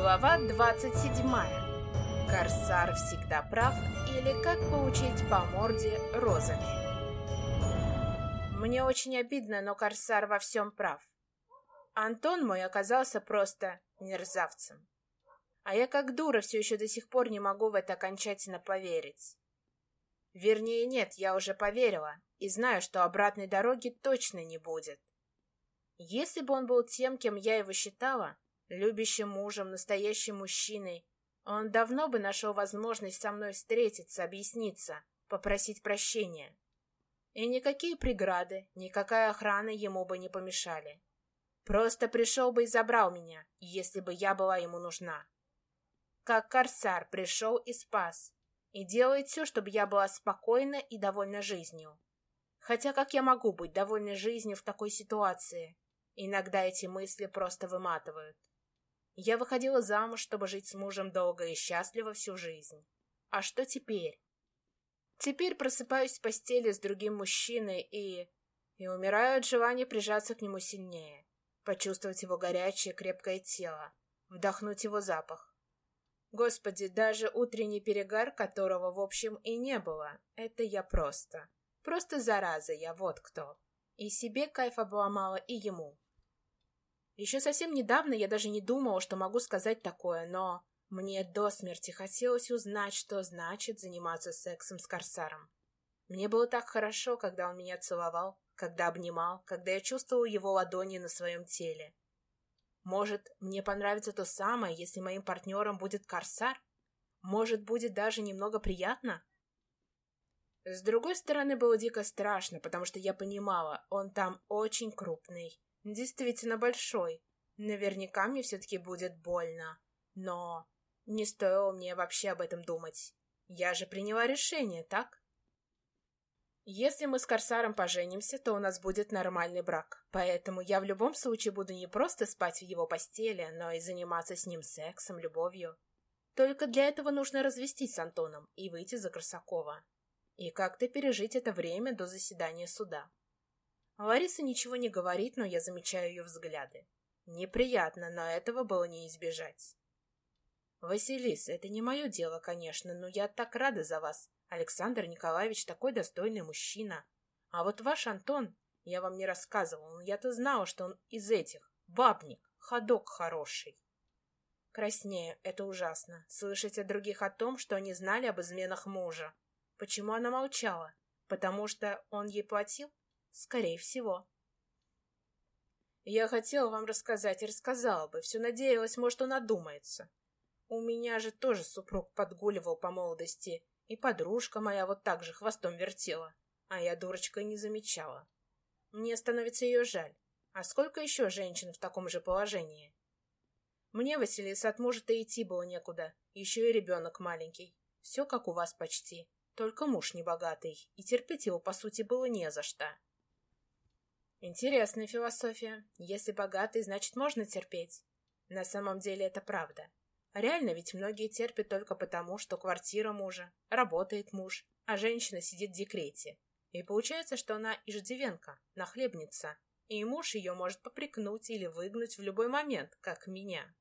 Глава 27. Корсар всегда прав или как получить по морде розами. Мне очень обидно, но Корсар во всем прав. Антон мой оказался просто мерзавцем. А я как дура все еще до сих пор не могу в это окончательно поверить. Вернее, нет, я уже поверила и знаю, что обратной дороги точно не будет. Если бы он был тем, кем я его считала, любящим мужем, настоящим мужчиной, он давно бы нашел возможность со мной встретиться, объясниться, попросить прощения. И никакие преграды, никакая охрана ему бы не помешали. Просто пришел бы и забрал меня, если бы я была ему нужна. Как Корсар пришел и спас, и делает все, чтобы я была спокойна и довольна жизнью. Хотя как я могу быть довольной жизнью в такой ситуации? Иногда эти мысли просто выматывают. Я выходила замуж, чтобы жить с мужем долго и счастливо всю жизнь. А что теперь? Теперь просыпаюсь в постели с другим мужчиной и умираю от желания прижаться к нему сильнее, почувствовать его горячее, крепкое тело, вдохнуть его запах. Господи, даже утренний перегар, которого, в общем, и не было, это я просто зараза я, вот кто. И себе кайф обломала, и ему. Еще совсем недавно я даже не думала, что могу сказать такое, но мне до смерти хотелось узнать, что значит заниматься сексом с Корсаром. Мне было так хорошо, когда он меня целовал, когда обнимал, когда я чувствовала его ладони на своем теле. Может, мне понравится то самое, если моим партнером будет Корсар? Может, будет даже немного приятно? С другой стороны, было дико страшно, потому что я понимала, он там очень крупный. Действительно большой. Наверняка мне все-таки будет больно. Но не стоило мне вообще об этом думать. Я же приняла решение, так? Если мы с Корсаром поженимся, то у нас будет нормальный брак. Поэтому я в любом случае буду не просто спать в его постели, но и заниматься с ним сексом, любовью. Только для этого нужно развестись с Антоном и выйти за Корсакова. И как-то пережить это время до заседания суда. Лариса ничего не говорит, но я замечаю ее взгляды. Неприятно, но этого было не избежать. «Василиса, это не мое дело, конечно, но я так рада за вас. Александр Николаевич такой достойный мужчина. А вот ваш Антон, я вам не рассказывала, но я-то знала, что он из этих, бабник, ходок хороший». Краснею, это ужасно. Слышать от других о том, что они знали об изменах мужа. Почему она молчала? Потому что он ей платил? Скорее всего. Я хотела вам рассказать и рассказала бы. Все надеялась, может, он одумается. У меня же тоже супруг подгуливал по молодости, и подружка моя вот так же хвостом вертела, а я, дурочка, и не замечала. Мне становится ее жаль. А сколько еще женщин в таком же положении? Мне, Василиса, от мужа-то идти было некуда, еще и ребенок маленький. Все как у вас почти, только муж небогатый, и терпеть его, по сути, было не за что. Интересная философия. Если богатый, значит, можно терпеть. На самом деле это правда. Реально ведь многие терпят только потому, что квартира мужа, работает муж, а женщина сидит в декрете. И получается, что она иждивенка, нахлебница, и муж ее может попрекнуть или выгнать в любой момент, как меня.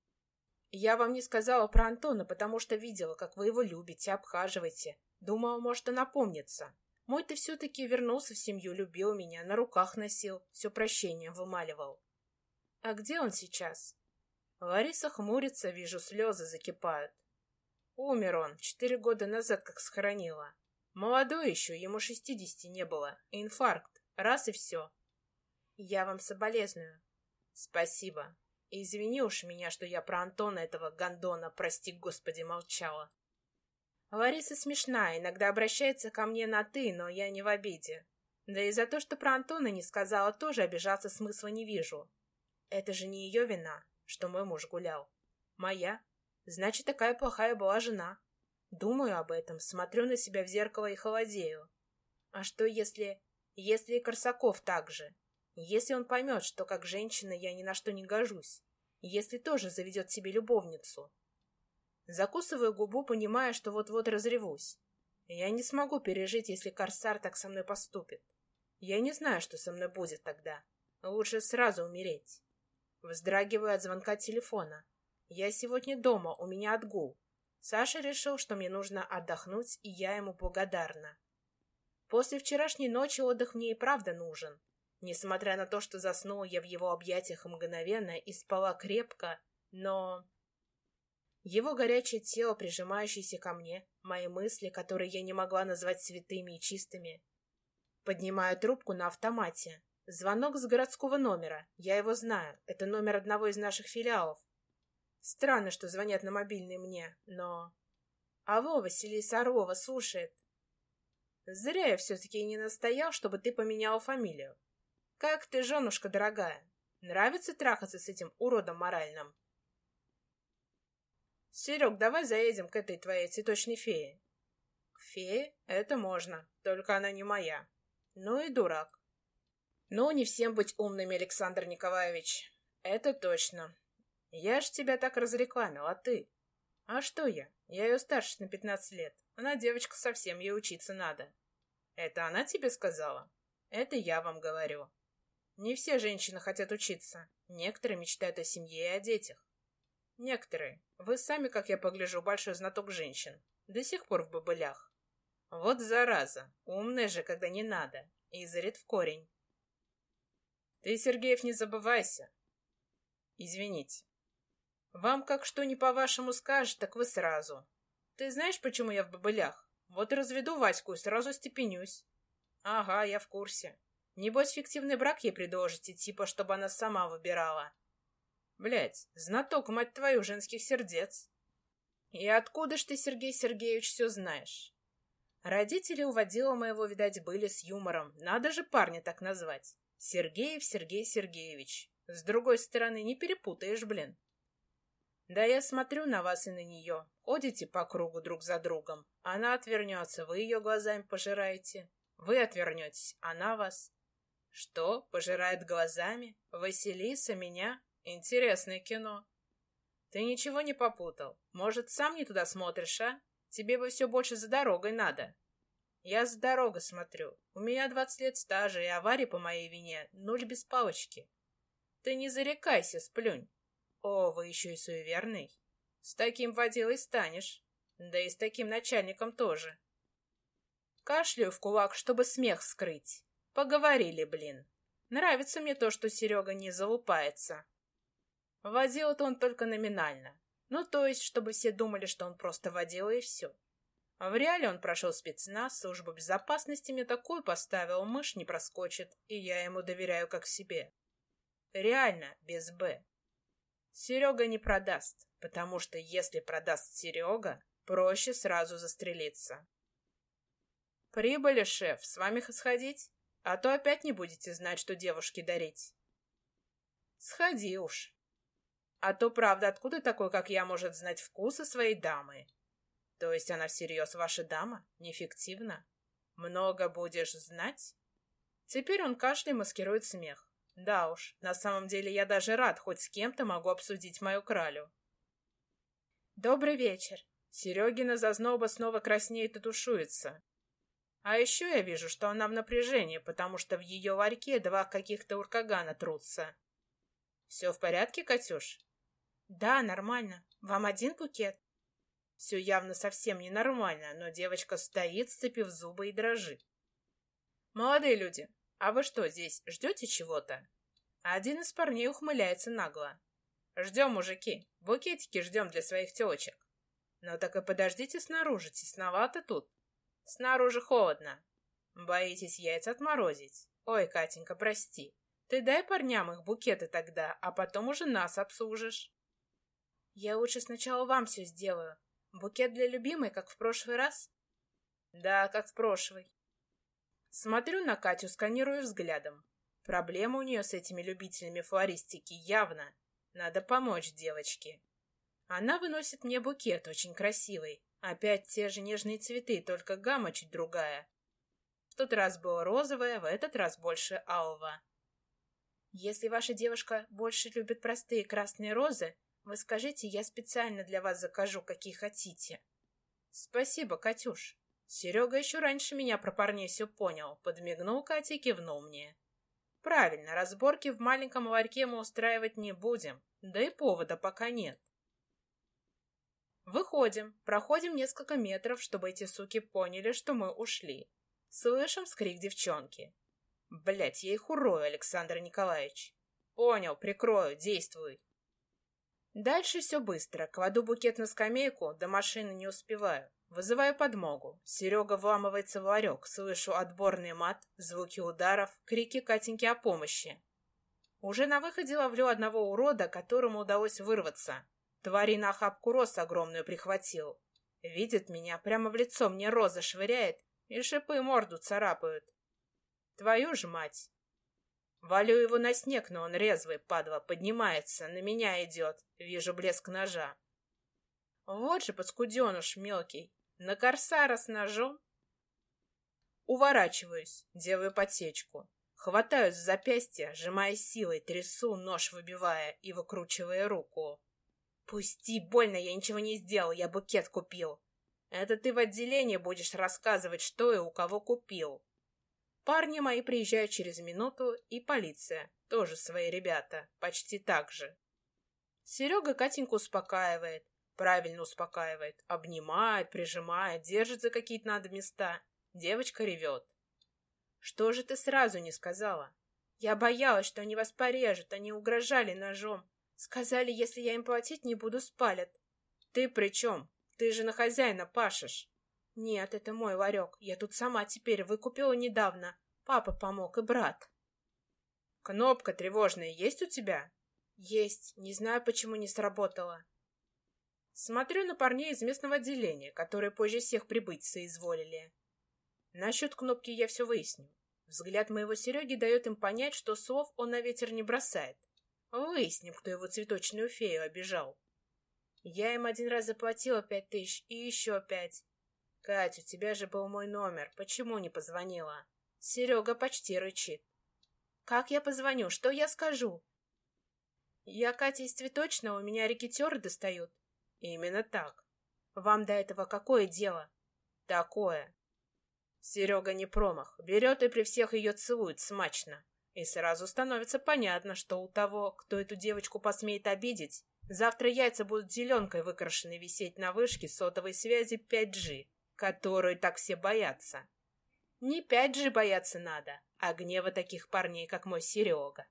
Я вам не сказала про Антона, потому что видела, как вы его любите, обхаживаете. Думала, может, он опомнится. Мой-то все-таки вернулся в семью, любил меня, на руках носил, все прощением вымаливал. А где он сейчас? Лариса хмурится, вижу, слезы закипают. Умер он 4 года назад, как схоронила. Молодой еще, ему 60 не было. Инфаркт. Раз и все. Я вам соболезную. Спасибо. И извини уж меня, что я про Антона этого гондона, прости господи, молчала. Лариса смешная, иногда обращается ко мне на «ты», но я не в обиде. Да и за то, что про Антона не сказала, тоже обижаться смысла не вижу. Это же не ее вина, что мой муж гулял. Моя. Значит, такая плохая была жена. Думаю об этом, смотрю на себя в зеркало и холодею. А что если и Корсаков так же? Если он поймет, что как женщина я ни на что не гожусь? Если тоже заведет себе любовницу? Закусываю губу, понимая, что вот-вот разревусь. Я не смогу пережить, если Корсар так со мной поступит. Я не знаю, что со мной будет тогда. Лучше сразу умереть. Вздрагиваю от звонка телефона. Я сегодня дома, у меня отгул. Саша решил, что мне нужно отдохнуть, и я ему благодарна. После вчерашней ночи отдых мне и правда нужен. Несмотря на то, что заснула я в его объятиях мгновенно и спала крепко, но... Его горячее тело, прижимающееся ко мне, мои мысли, которые я не могла назвать святыми и чистыми. Поднимаю трубку на автомате. Звонок с городского номера. Я его знаю. Это номер одного из наших филиалов. Странно, что звонят на мобильный мне, но... Алло, Василиса Орлова слушает. Зря я все-таки не настоял, чтобы ты поменяла фамилию. Как ты, женушка дорогая? Нравится трахаться с этим уродом моральным? Серег, давай заедем к этой твоей цветочной фее. К фее? Это можно, только она не моя. Ну и дурак. Ну, не всем быть умными, Александр Николаевич. Это точно. Я ж тебя так разрекламил, а ты? А что я? Я ее старше на 15 лет. Она девочка совсем, ей учиться надо. Это она тебе сказала? Это я вам говорю. Не все женщины хотят учиться. Некоторые мечтают о семье и о детях. Некоторые. Вы сами, как я погляжу, большой знаток женщин. До сих пор в бобылях. Вот зараза. Умная же, когда не надо. И зарит в корень. Ты, Сергеев, не забывайся. Извините. Вам как что не по-вашему скажет, так вы сразу. Ты знаешь, почему я в бобылях? Вот и разведу Ваську и сразу степенюсь. Ага, я в курсе. Небось, фиктивный брак ей предложите, типа, чтобы она сама выбирала. Блядь, знаток, мать твою, женских сердец. И откуда ж ты, Сергей Сергеевич, все знаешь? Родители у водила моего, видать, были с юмором. Надо же парня так назвать. Сергеев Сергей Сергеевич. С другой стороны, не перепутаешь, блин. Да я смотрю на вас и на нее. Ходите по кругу друг за другом. Она отвернется, вы ее глазами пожираете. Вы отвернетесь, она вас. Что, пожирает глазами? Василиса меня? Интересное кино. Ты ничего не попутал. Может, сам не туда смотришь, а? Тебе бы все больше за дорогой надо. Я за дорогой смотрю. У меня 20 лет стажа, и аварии по моей вине 0 без палочки. Ты не зарекайся, сплюнь. О, вы еще и суеверный. С таким водилой станешь. Да и с таким начальником тоже. Кашляю в кулак, чтобы смех скрыть. Поговорили, блин. Нравится мне то, что Серега не залупается. Водил-то он только номинально. Ну, то есть, чтобы все думали, что он просто водила и все. А в реале он прошел спецназ, службу безопасности мне такую поставил, мышь не проскочит, и я ему доверяю как себе. Реально, без «Б». Серега не продаст, потому что если продаст Серега, проще сразу застрелиться. Прибыли, шеф, с вами сходить? А то опять не будете знать, что девушке дарить. Сходи уж. А то, правда, откуда такой, как я, может знать вкусы своей дамы? То есть она всерьез ваша дама? Неэффективно? Много будешь знать? Теперь он кашляем маскирует смех. Да уж, на самом деле я даже рад, хоть с кем-то могу обсудить мою кралю. Добрый вечер. Серегина зазноба снова краснеет и тушуется. А еще я вижу, что она в напряжении, потому что в ее ларьке 2 каких-то уркагана трутся. Все в порядке, Катюш? Да, нормально. Вам один букет? Все явно совсем ненормально, но девочка стоит, сцепив зубы и дрожит. Молодые люди, а вы что, здесь ждете чего-то? Один из парней ухмыляется нагло. Ждем, мужики, букетики ждем для своих телочек. Ну так и подождите снаружи, тесновато тут. Снаружи холодно. Боитесь яйца отморозить? Ой, Катенька, прости. Ты дай парням их букеты тогда, а потом уже нас обслужишь. Я лучше сначала вам все сделаю. Букет для любимой, как в прошлый раз? Да, как в прошлый. Смотрю на Катю, сканирую взглядом. Проблема у нее с этими любителями флористики явно. Надо помочь девочке. Она выносит мне букет, очень красивый. Опять те же нежные цветы, только гамма чуть другая. В тот раз было розовое, в этот раз больше алого. Если ваша девушка больше любит простые красные розы, вы скажите, я специально для вас закажу, какие хотите. Спасибо, Катюш. Серега еще раньше меня про парней все понял. Подмигнул Кате и кивнул мне. Правильно, разборки в маленьком ларьке мы устраивать не будем. Да и повода пока нет. Выходим, проходим несколько метров, чтобы эти суки поняли, что мы ушли. Слышим скрик девчонки. Блять, я их урою, Александр Николаевич. Понял, прикрою, действуй. Дальше все быстро. Кладу букет на скамейку, до машины не успеваю. Вызываю подмогу. Серега вламывается в ларек. Слышу отборный мат, звуки ударов, крики Катеньки о помощи. Уже на выходе ловлю одного урода, которому удалось вырваться. Твари на охапку роз огромную прихватил. Видит меня, прямо в лицо мне роза швыряет, и шипы морду царапают. Твою ж мать! Валю его на снег, но он резвый, падла, поднимается, на меня идет. Вижу блеск ножа. Вот же паскуденыш мелкий. На корсара с ножом. Уворачиваюсь, делаю подсечку. Хватаюсь за запястье, сжимая силой, трясу, нож выбивая и выкручивая руку. Пусти, больно, я ничего не сделал, я букет купил. Это ты в отделении будешь рассказывать, что и у кого купил. Парни мои приезжают через минуту, и полиция, тоже свои ребята, почти так же. Серега Катеньку успокаивает, правильно успокаивает, обнимает, прижимает, держит за какие-то надо места. Девочка ревет. Что же ты сразу не сказала? Я боялась, что они вас порежут, они угрожали ножом. Сказали, если я им платить не буду, спалят. Ты при чем? Ты же на хозяина пашешь. Нет, это мой ларек. Я тут сама теперь выкупила недавно. Папа помог и брат. Кнопка тревожная есть у тебя? Есть. Не знаю, почему не сработала. Смотрю на парней из местного отделения, которые позже всех прибыть соизволили. Насчет кнопки я все выясню. Взгляд моего Сереги дает им понять, что слов он на ветер не бросает. Выясним, кто его цветочную фею обижал. Я им один раз заплатила 5000 и еще 5. Катя, у тебя же был мой номер. Почему не позвонила? Серега почти рычит. Как я позвоню? Что я скажу? Я Катя из цветочного, у меня рекетёры достают. Именно так. Вам до этого какое дело? Такое. Серега не промах. Берет и при всех ее целует смачно. И сразу становится понятно, что у того, кто эту девочку посмеет обидеть, завтра яйца будут зеленкой выкрашены висеть на вышке сотовой связи 5G, которую так все боятся. Не 5G бояться надо, а гнева таких парней, как мой Серега.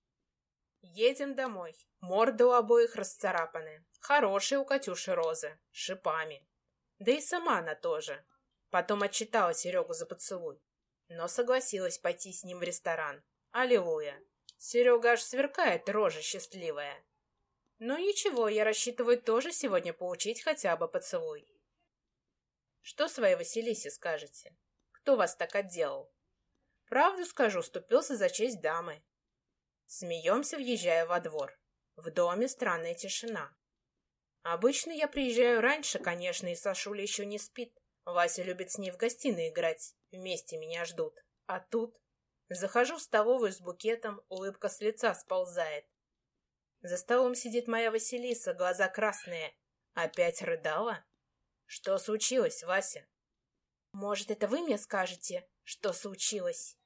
Едем домой. Морды у обоих расцарапаны. Хорошие у Катюши розы, шипами. Да и сама она тоже. Потом отчитала Серегу за поцелуй, но согласилась пойти с ним в ресторан. Аллилуйя! Серега аж сверкает, рожа счастливая. Ну ничего, я рассчитываю тоже сегодня получить хотя бы поцелуй. Что своей Василисе скажете? Кто вас так отделал? Правду скажу, ступился за честь дамы. Смеемся, въезжая во двор. В доме странная тишина. Обычно я приезжаю раньше, конечно, и Сашуля еще не спит. Вася любит с ней в гостиной играть. Вместе меня ждут. А тут... Захожу в столовую с букетом, улыбка с лица сползает. За столом сидит моя Василиса, глаза красные. Опять рыдала? Что случилось, Вася? Может, это вы мне скажете, что случилось?